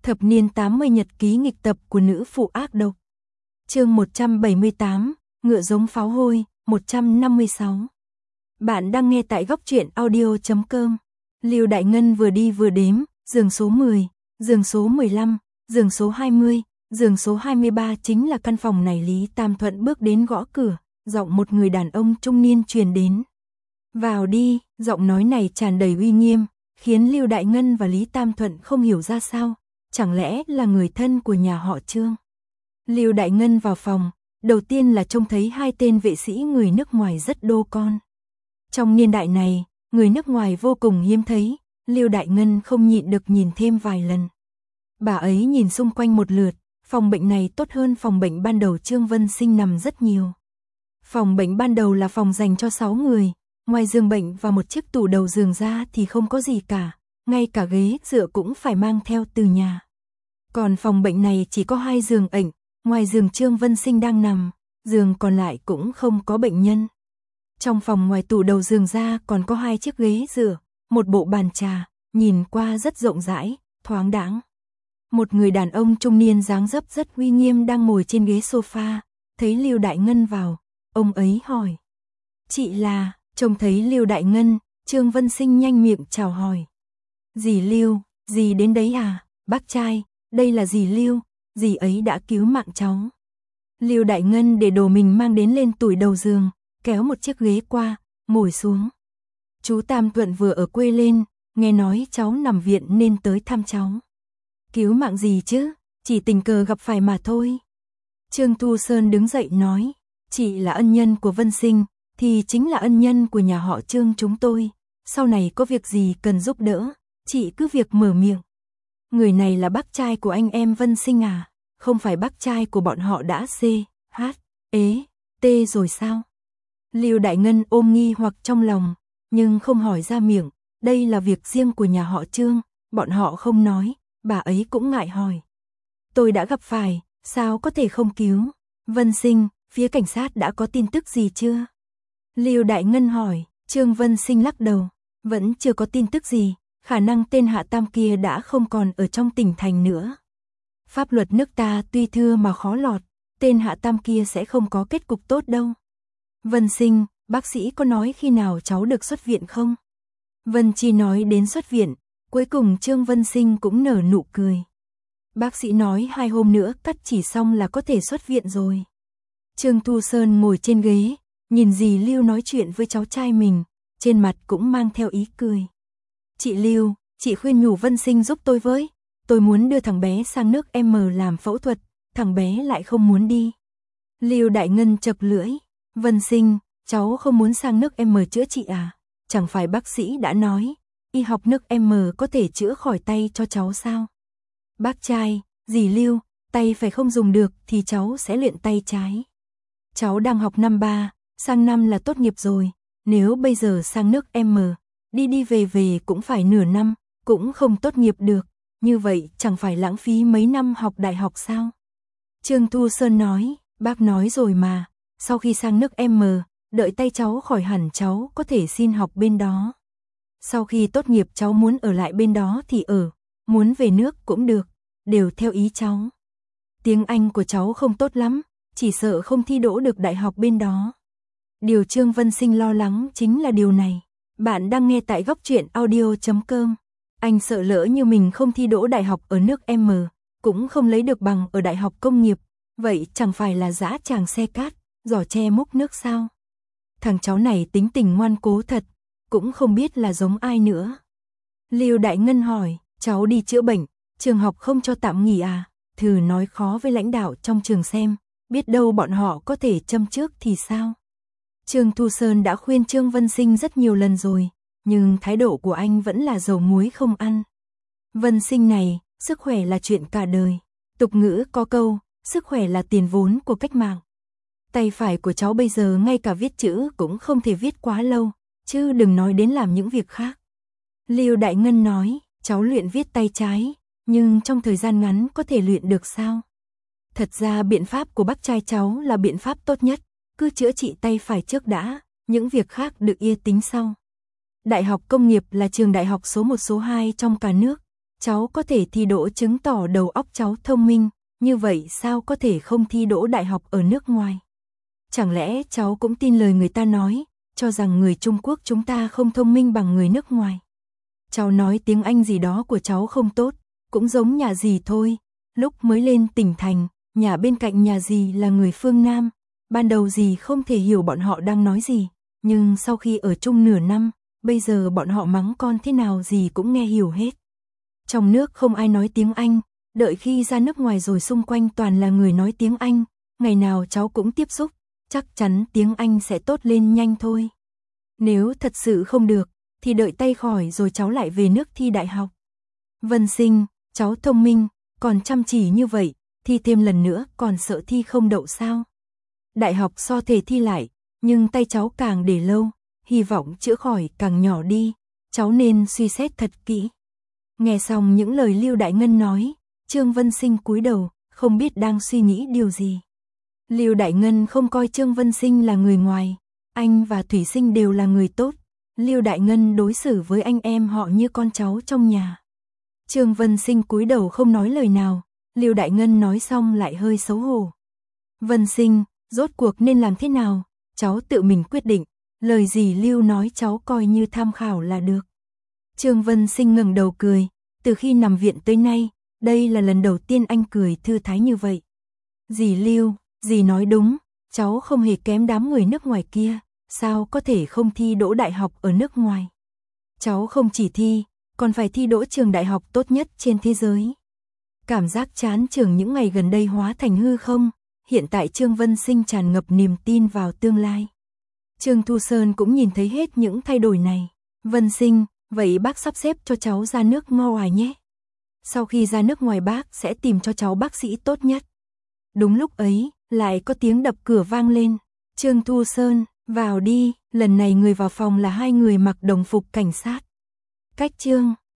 Thập niên 80 nhật ký nghịch tập của nữ phụ ác độc. Chương 178, ngựa giống pháo hôi, 156. Bạn đang nghe tại goctruyện.audio.com. Lưu Đại Ngân vừa đi vừa đếm, giường số 10, giường số 15, giường số 20, giường số 23 chính là căn phòng này. Lý Tam Thuận bước đến gõ cửa, giọng một người đàn ông trung niên truyền đến. Vào đi, giọng nói này tràn đầy uy nghiêm, khiến Lưu Đại Ngân và Lý Tam Thuận không hiểu ra sao, chẳng lẽ là người thân của nhà họ Trương. Lưu Đại Ngân vào phòng, đầu tiên là trông thấy hai tên vệ sĩ người nước ngoài rất đô con. Trong niên đại này, người nước ngoài vô cùng hiếm thấy, Lưu Đại Ngân không nhịn được nhìn thêm vài lần. Bà ấy nhìn xung quanh một lượt, phòng bệnh này tốt hơn phòng bệnh ban đầu Trương Vân Sinh nằm rất nhiều. Phòng bệnh ban đầu là phòng dành cho 6 người, ngoài giường bệnh và một chiếc tủ đầu giường ra thì không có gì cả, ngay cả ghế dựa cũng phải mang theo từ nhà. Còn phòng bệnh này chỉ có 2 giường ệnh, ngoài giường Trương Vân Sinh đang nằm, giường còn lại cũng không có bệnh nhân. Trong phòng ngoài tủ đầu giường ra còn có 2 chiếc ghế dựa, một bộ bàn trà, nhìn qua rất rộng rãi, thoáng đãng. Một người đàn ông trung niên dáng dấp rất uy nghiêm đang ngồi trên ghế sofa, thấy Lưu Đại Ngân vào, ông ấy hỏi. Chị là, trông thấy Lưu Đại Ngân, Trương Vân Sinh nhanh miệng chào hỏi. Dì Lưu, dì đến đấy à, bác trai, đây là dì Lưu, dì ấy đã cứu mạng cháu. Lưu Đại Ngân để đồ mình mang đến lên tủ đầu giường, kéo một chiếc ghế qua, ngồi xuống. Chú Tam Thuận vừa ở quê lên, nghe nói cháu nằm viện nên tới thăm cháu. Cứu mạng gì chứ, chỉ tình cờ gặp phải mà thôi. Trương Thu Sơn đứng dậy nói, chị là ân nhân của Vân Sinh, thì chính là ân nhân của nhà họ Trương chúng tôi. Sau này có việc gì cần giúp đỡ, chị cứ việc mở miệng. Người này là bác trai của anh em Vân Sinh à, không phải bác trai của bọn họ đã T rồi sao? Lưu Đại Ngân ôm nghi hoặc trong lòng, nhưng không hỏi ra miệng, đây là việc riêng của nhà họ Trương, bọn họ không nói, bà ấy cũng ngại hỏi. Tôi đã gặp phải, sao có thể không cứu? Vân Sinh, phía cảnh sát đã có tin tức gì chưa? Lưu Đại Ngân hỏi, Trương Vân Sinh lắc đầu, vẫn chưa có tin tức gì, khả năng tên Hạ Tam kia đã không còn ở trong tỉnh thành nữa. Pháp luật nước ta tuy thưa mà khó lọt, tên Hạ Tam kia sẽ không có kết cục tốt đâu. Vân Sinh, bác sĩ có nói khi nào cháu được xuất viện không? Vân Chi nói đến xuất viện, cuối cùng Trương Vân Sinh cũng nở nụ cười. Bác sĩ nói 2 hôm nữa cắt chỉ xong là có thể xuất viện rồi. Trương Thu Sơn ngồi trên ghế, nhìn dì Lưu nói chuyện với cháu trai mình, trên mặt cũng mang theo ý cười. Chị Lưu, chị khuyên nhủ Vân Sinh giúp tôi với, tôi muốn đưa thằng bé sang nước M làm phẫu thuật, thằng bé lại không muốn đi. Lưu Đại Ngân chập lưỡi, Vân Sinh, cháu không muốn sang nước M chữa trị à? Chẳng phải bác sĩ đã nói, y học nước M có thể chữa khỏi tay cho cháu sao? Bác trai, dì Lưu, tay phải không dùng được thì cháu sẽ luyện tay trái. Cháu đang học năm 3, sang năm là tốt nghiệp rồi, nếu bây giờ sang nước M, đi về cũng phải nửa năm, cũng không tốt nghiệp được, như vậy chẳng phải lãng phí mấy năm học đại học sao? Trương Thu Sơn nói, bác nói rồi mà, sau khi sang nước M, đợi tay cháu khỏi hẳn cháu có thể xin học bên đó. Sau khi tốt nghiệp cháu muốn ở lại bên đó thì ở, muốn về nước cũng được, đều theo ý cháu. Tiếng Anh của cháu không tốt lắm, chỉ sợ không thi đỗ được đại học bên đó. Điều Trương Vân Sinh lo lắng chính là điều này. Bạn đang nghe tại goctruyện.audio.com. Anh sợ lỡ như mình không thi đỗ đại học ở nước M, cũng không lấy được bằng ở đại học công nghiệp, vậy chẳng phải là dã tràng xe cát, giỏ tre múc nước sao? Thằng cháu này tính tình ngoan cố thật, cũng không biết là giống ai nữa. Lưu Đại Ngân hỏi, cháu đi chữa bệnh, trường học không cho tạm nghỉ à? Thử nói khó với lãnh đạo trong trường xem, biết đâu bọn họ có thể châm trước thì sao? Trương Thu Sơn đã khuyên Trương Vân Sinh rất nhiều lần rồi, nhưng thái độ của anh vẫn là dầu muối không ăn. Vân Sinh này, sức khỏe là chuyện cả đời. Tục ngữ có câu, sức khỏe là tiền vốn của cách mạng. Tay phải của cháu bây giờ ngay cả viết chữ cũng không thể viết quá lâu, chứ đừng nói đến làm những việc khác. Lưu Đại Ngân nói, cháu luyện viết tay trái, nhưng trong thời gian ngắn có thể luyện được sao? Thật ra biện pháp của bác trai cháu là biện pháp tốt nhất, cứ chữa trị tay phải trước đã, những việc khác được yên tính sau. Đại học Công nghiệp là trường đại học số 1 số 2 trong cả nước, cháu có thể thi đỗ chứng tỏ đầu óc cháu thông minh, như vậy sao có thể không thi đỗ đại học ở nước ngoài? Chẳng lẽ cháu cũng tin lời người ta nói, cho rằng người Trung Quốc chúng ta không thông minh bằng người nước ngoài? Cháu nói tiếng Anh gì đó của cháu không tốt, cũng giống nhà dì thôi, lúc mới lên tỉnh thành, nhà bên cạnh nhà dì là người phương Nam, ban đầu dì không thể hiểu bọn họ đang nói gì, nhưng sau khi ở chung nửa năm, bây giờ bọn họ mắng con thế nào dì cũng nghe hiểu hết. Trong nước không ai nói tiếng Anh, đợi khi ra nước ngoài rồi xung quanh toàn là người nói tiếng Anh, ngày nào cháu cũng tiếp xúc, chắc chắn tiếng Anh sẽ tốt lên nhanh thôi. Nếu thật sự không được, thì đợi tay khỏi rồi cháu lại về nước thi đại học. Vân Sinh, cháu thông minh, còn chăm chỉ như vậy, thi thêm lần nữa còn sợ thi không đậu sao? Đại học so thể thi lại, nhưng tay cháu càng để lâu, hy vọng chữa khỏi càng nhỏ đi, cháu nên suy xét thật kỹ. Nghe xong những lời Lưu Đại Ngân nói, Trương Vân Sinh cúi đầu, không biết đang suy nghĩ điều gì. Lưu Đại Ngân không coi Trương Vân Sinh là người ngoài, anh và Thủy Sinh đều là người tốt. Lưu Đại Ngân đối xử với anh em họ như con cháu trong nhà. Trương Vân Sinh cúi đầu không nói lời nào, Lưu Đại Ngân nói xong lại hơi xấu hổ. Vân Sinh, rốt cuộc nên làm thế nào? Cháu tự mình quyết định, lời gì Lưu nói cháu coi như tham khảo là được. Trương Vân Sinh ngẩng đầu cười, từ khi nằm viện tới nay, đây là lần đầu tiên anh cười thư thái như vậy. Dì Lưu, dì nói đúng, cháu không hề kém đám người nước ngoài kia, sao có thể không thi đỗ đại học ở nước ngoài. Cháu không chỉ thi, còn phải thi đỗ trường đại học tốt nhất trên thế giới. Cảm giác chán trường những ngày gần đây hóa thành hư không, hiện tại Trương Vân Sinh tràn ngập niềm tin vào tương lai. Trương Thu Sơn cũng nhìn thấy hết những thay đổi này. Vân Sinh, vậy bác sắp xếp cho cháu ra nước ngoài nhé. Sau khi ra nước ngoài bác sẽ tìm cho cháu bác sĩ tốt nhất. Đúng lúc ấy, lại có tiếng đập cửa vang lên. Trương Thu Sơn, vào đi, lần này người vào phòng là hai người mặc đồng phục cảnh sát. Cách Trương